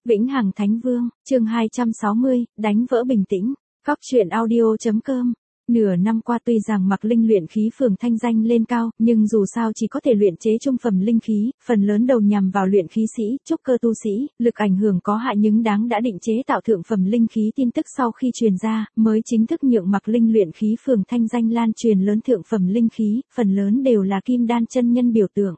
Vĩnh Hằng Thánh Vương, chương 260, đánh vỡ bình tĩnh. Góc truyện audio.com. Nửa năm qua tuy rằng Mạc Linh luyện khí phường thanh danh lên cao, nhưng dù sao chỉ có thể luyện chế trung phẩm linh khí, phần lớn đầu nhằm vào luyện khí sĩ, trúc cơ tu sĩ, lực ảnh hưởng có hại nhưng đáng đã định chế tạo thượng phẩm linh khí. Tin tức sau khi truyền ra, mới chính thức nhượng Mạc Linh luyện khí phường thanh danh lan truyền lớn. Thượng phẩm linh khí, phần lớn đều là kim đan chân nhân biểu tượng.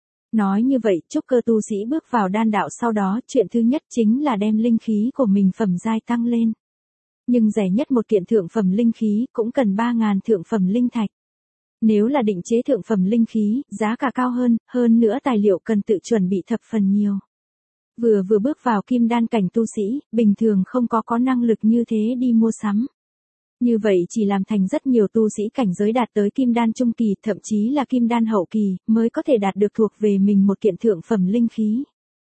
Nói như vậy, trúc cơ tu sĩ bước vào đan đạo sau đó, chuyện thứ nhất chính là đem linh khí của mình phẩm giai tăng lên. Nhưng rẻ nhất một kiện thượng phẩm linh khí cũng cần 3.000 thượng phẩm linh thạch. Nếu là định chế thượng phẩm linh khí, giá cả cao hơn nữa tài liệu cần tự chuẩn bị thập phần nhiều. Vừa bước vào kim đan cảnh tu sĩ, bình thường không có năng lực như thế đi mua sắm. Như vậy chỉ làm thành rất nhiều tu sĩ cảnh giới đạt tới kim đan trung kỳ, thậm chí là kim đan hậu kỳ, mới có thể đạt được thuộc về mình một kiện thượng phẩm linh khí.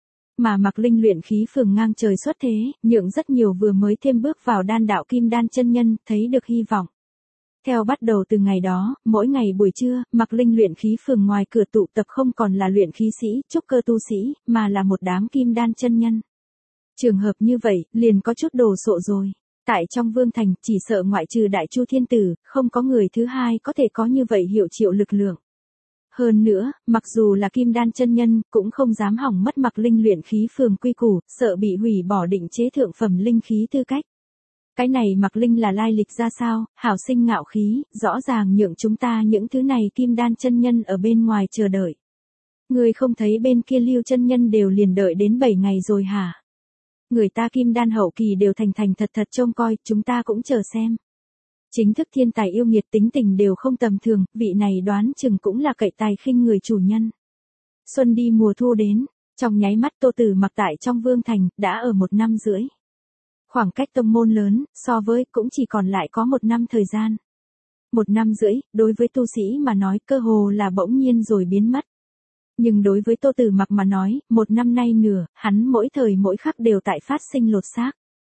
Mà Mạc Linh luyện khí phường ngang trời xuất thế, nhượng rất nhiều vừa mới thêm bước vào đan đạo kim đan chân nhân, thấy được hy vọng. Theo bắt đầu từ ngày đó, mỗi ngày buổi trưa, Mạc Linh luyện khí phường ngoài cửa tụ tập không còn là luyện khí sĩ, trúc cơ tu sĩ, mà là một đám kim đan chân nhân. Trường hợp như vậy, liền có chút đồ sộ rồi. Tại trong Vương Thành, chỉ sợ ngoại trừ Đại Chu Thiên Tử, không có người thứ hai có thể có như vậy hiệu triệu lực lượng. Hơn nữa, mặc dù là kim đan chân nhân, cũng không dám hỏng mất Mạc Linh luyện khí phường quy củ, sợ bị hủy bỏ định chế thượng phẩm linh khí tư cách. Cái này Mạc Linh là lai lịch ra sao, hảo sinh ngạo khí, rõ ràng nhượng chúng ta những thứ này kim đan chân nhân ở bên ngoài chờ đợi. Người không thấy bên kia Lưu chân nhân đều liền đợi đến 7 ngày rồi hả? Người ta kim đan hậu kỳ đều thành thật trông coi, chúng ta cũng chờ xem. Chính thức thiên tài yêu nghiệt, tính tình đều không tầm thường, vị này đoán chừng cũng là cậy tài khinh người chủ nhân. Xuân đi mùa thu đến, trong nháy mắt Tô Tử Mặc tại trong Vương Thành, đã ở 1 năm rưỡi. Khoảng cách tông môn lớn, so với cũng chỉ còn lại có 1 năm thời gian. 1 năm rưỡi, đối với tu sĩ mà nói cơ hồ là bỗng nhiên rồi biến mất. Nhưng đối với Tô Tử Mặc mà nói, 1 năm nay nửa, hắn mỗi thời mỗi khắc đều tại phát sinh lột xác.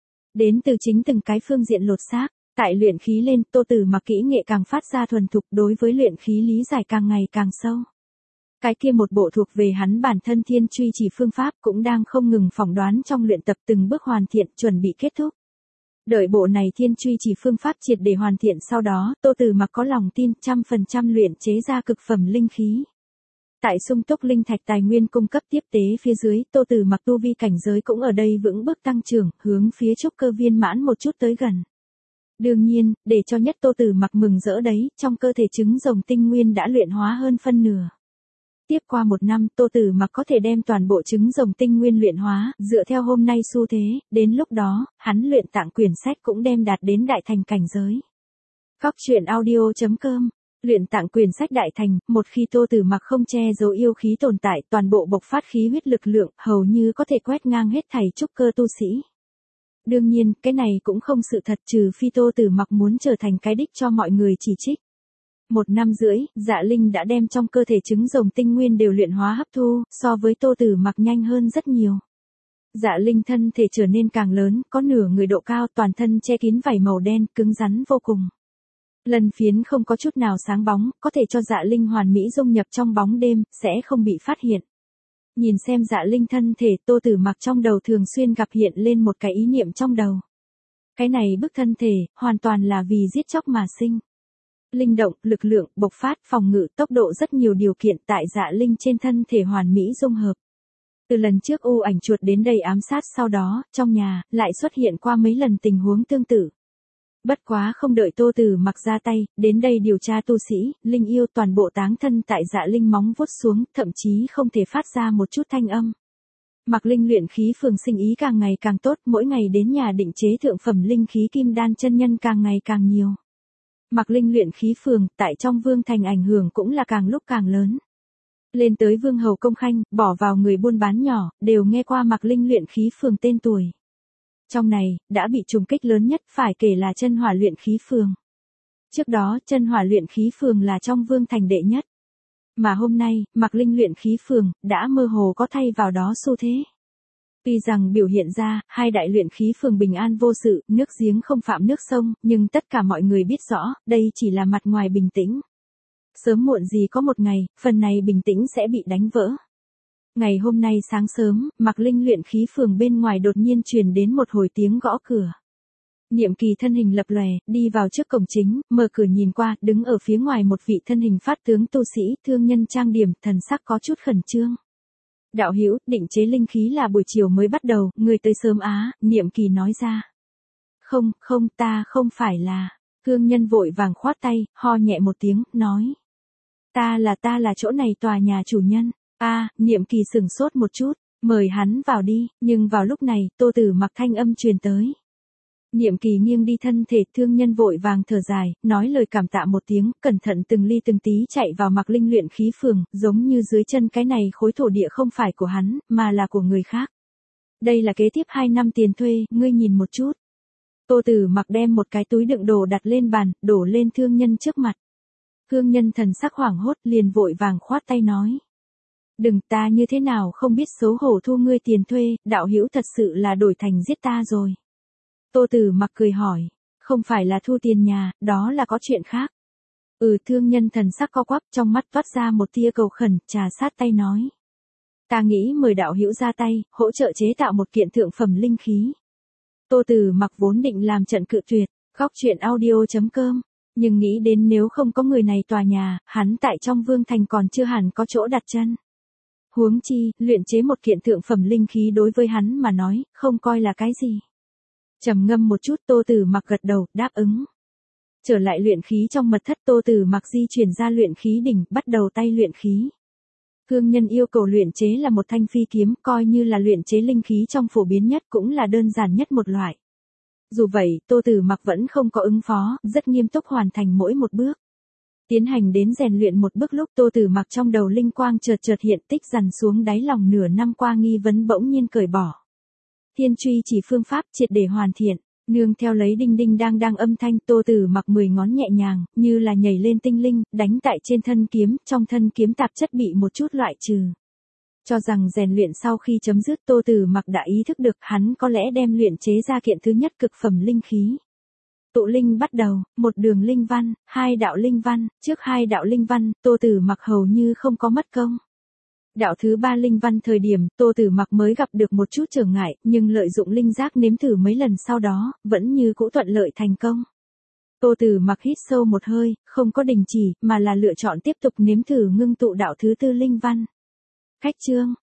Đến từ chính từng cái phương diện lột xác. Tại luyện khí lên, Tô Tử Mặc kỹ nghệ càng phát ra thuần thục, đối với luyện khí lý giải càng ngày càng sâu. Cái kia một bộ thuộc về hắn bản thân thiên truy chỉ phương pháp cũng đang không ngừng phỏng đoán trong luyện tập, từng bước hoàn thiện, chuẩn bị kết thúc. Đợi bộ này thiên truy chỉ phương pháp triệt để hoàn thiện sau đó, Tô Tử Mặc có lòng tin 100% luyện chế ra cực phẩm linh khí. Tại sung túc linh thạch tài nguyên cung cấp tiếp tế phía dưới, Tô Tử Mặc tu vi cảnh giới cũng ở đây vững bước tăng trưởng, hướng phía trúc cơ viên mãn một chút tới gần. Đương nhiên, để cho nhất Tô Tử Mặc mừng rỡ đấy, trong cơ thể trứng rồng tinh nguyên đã luyện hóa hơn phân nửa. Tiếp qua 1 năm, Tô Tử Mặc có thể đem toàn bộ trứng rồng tinh nguyên luyện hóa, dựa theo hôm nay xu thế, đến lúc đó, hắn luyện tạng quyển sách cũng đem đạt đến đại thành cảnh giới. Góc truyện audio.com. Luyện tạng quyển sách đại thành, một khi Tô Tử Mặc không che giấu yêu khí tồn tại, toàn bộ bộc phát khí huyết lực lượng, hầu như có thể quét ngang hết thảy trúc cơ tu sĩ. Đương nhiên, cái này cũng không sự thật, trừ phi Tô Tử Mặc muốn trở thành cái đích cho mọi người chỉ trích. 1 năm rưỡi, Dạ Linh đã đem trong cơ thể trứng rồng tinh nguyên đều luyện hóa hấp thu, so với Tô Tử Mặc nhanh hơn rất nhiều. Dạ Linh thân thể trở nên càng lớn, có nửa người độ cao, toàn thân che kín vảy màu đen, cứng rắn vô cùng. Lân phiến không có chút nào sáng bóng, có thể cho Dạ Linh hoàn mỹ dung nhập trong bóng đêm, sẽ không bị phát hiện. Nhìn xem Dạ Linh thân thể, Tô Tử Mặc trong đầu thường xuyên gặp hiện lên một cái ý niệm trong đầu. Cái này bức thân thể, hoàn toàn là vì giết chóc mà sinh. Linh động, lực lượng, bộc phát, phòng ngự, tốc độ rất nhiều điều kiện tại Dạ Linh trên thân thể hoàn mỹ dung hợp. Từ lần trước u ảnh chuột đến đây ám sát sau đó, trong nhà, lại xuất hiện qua mấy lần tình huống tương tự. Bất quá không đợi Tô Tử Mặc ra tay, đến đây điều tra tu sĩ, linh yêu toàn bộ táng thân tại Dạ Linh móng vuốt xuống, thậm chí không thể phát ra một chút thanh âm. Mạc Linh luyện khí phường sinh ý càng ngày càng tốt, mỗi ngày đến nhà định chế thượng phẩm linh khí kim đan chân nhân càng ngày càng nhiều. Mạc Linh luyện khí phường, tại trong Vương Thành ảnh hưởng cũng là càng lúc càng lớn. Lên tới Vương Hầu Công Khanh, bỏ vào người buôn bán nhỏ, đều nghe qua Mạc Linh luyện khí phường tên tuổi. Trong này, đã bị trùng kích lớn nhất phải kể là Chân Hỏa luyện khí phường. Trước đó, Chân Hỏa luyện khí phường là trong Vương Thành đệ nhất. Mà hôm nay, Mạc Linh luyện khí phường, đã mơ hồ có thay vào đó xu thế. Tuy rằng biểu hiện ra, hai đại luyện khí phường bình an vô sự, nước giếng không phạm nước sông, nhưng tất cả mọi người biết rõ, đây chỉ là mặt ngoài bình tĩnh. Sớm muộn gì có một ngày, phần này bình tĩnh sẽ bị đánh vỡ. Ngày hôm nay sáng sớm, Mạc Linh luyện khí phường bên ngoài đột nhiên truyền đến một hồi tiếng gõ cửa. Niệm Kỳ thân hình lập lòe, đi vào trước cổng chính, mở cửa nhìn qua, đứng ở phía ngoài một vị thân hình phát tướng tu sĩ, thương nhân trang điểm, thần sắc có chút khẩn trương. Đạo hữu, định chế linh khí là buổi chiều mới bắt đầu, người tới sớm á, Niệm Kỳ nói ra. Không, ta không phải là. Thương nhân vội vàng khoát tay, ho nhẹ một tiếng, nói. Ta là chỗ này tòa nhà chủ nhân. Niệm Kỳ sửng sốt một chút, mời hắn vào đi, nhưng vào lúc này, Tô Tử Mặc thanh âm truyền tới. Niệm Kỳ nghiêng đi thân thể, thương nhân vội vàng thở dài, nói lời cảm tạ một tiếng, cẩn thận từng ly từng tí chạy vào Mạc Linh luyện khí phường, giống như dưới chân cái này khối thổ địa không phải của hắn, mà là của người khác. Đây là kế tiếp 2 năm tiền thuê, ngươi nhìn một chút. Tô Tử Mặc đem một cái túi đựng đồ đặt lên bàn, đổ lên thương nhân trước mặt. Thương nhân thần sắc hoảng hốt liền vội vàng khoát tay nói. Đừng, ta như thế nào không biết xấu hổ thu ngươi tiền thuê, đạo hữu thật sự là đổi thành giết ta rồi. Tô Tử Mặc cười hỏi, không phải là thu tiền nhà, đó là có chuyện khác. Thương nhân thần sắc co quắp, trong mắt toát ra một tia cầu khẩn, trà sát tay nói. Ta nghĩ mời đạo hữu ra tay, hỗ trợ chế tạo một kiện thượng phẩm linh khí. Tô Tử Mặc vốn định làm trận cự tuyệt, góc chuyện audio.com, nhưng nghĩ đến nếu không có người này tòa nhà, hắn tại trong Vương Thành còn chưa hẳn có chỗ đặt chân. Huống chi, luyện chế một kiện thượng phẩm linh khí đối với hắn mà nói, không coi là cái gì. Trầm ngâm một chút, Tô Tử Mặc gật đầu, đáp ứng. Trở lại luyện khí trong mật thất, Tô Tử Mặc di chuyển ra luyện khí đỉnh, bắt đầu tay luyện khí. Thương nhân yêu cầu luyện chế là một thanh phi kiếm, coi như là luyện chế linh khí trong phổ biến nhất cũng là đơn giản nhất một loại. Dù vậy, Tô Tử Mặc vẫn không có ứng phó, rất nghiêm túc hoàn thành mỗi một bước. Tiến hành đến rèn luyện một bước lúc Tô Tử Mặc trong đầu linh quang chợt hiện, tích dần xuống đáy lòng nửa năm qua nghi vấn bỗng nhiên cởi bỏ. Thiên truy chỉ phương pháp triệt để hoàn thiện, nương theo lấy đinh đinh đang âm thanh, Tô Tử Mặc 10 ngón nhẹ nhàng, như là nhảy lên tinh linh, đánh tại trên thân kiếm, trong thân kiếm tạp chất bị một chút loại trừ. Cho rằng rèn luyện sau khi chấm dứt, Tô Tử Mặc đã ý thức được hắn có lẽ đem luyện chế ra kiện thứ nhất cực phẩm linh khí. Tụ linh bắt đầu, một đường linh văn, 2 đạo linh văn, trước 2 đạo linh văn, Tô Tử Mặc hầu như không có mất công. Đạo thứ 3 linh văn thời điểm, Tô Tử Mặc mới gặp được một chút trở ngại, nhưng lợi dụng linh giác nếm thử mấy lần sau đó, vẫn như cũ thuận lợi thành công. Tô Tử Mặc hít sâu một hơi, không có đình chỉ, mà là lựa chọn tiếp tục nếm thử ngưng tụ đạo thứ 4 linh văn. Khách chương,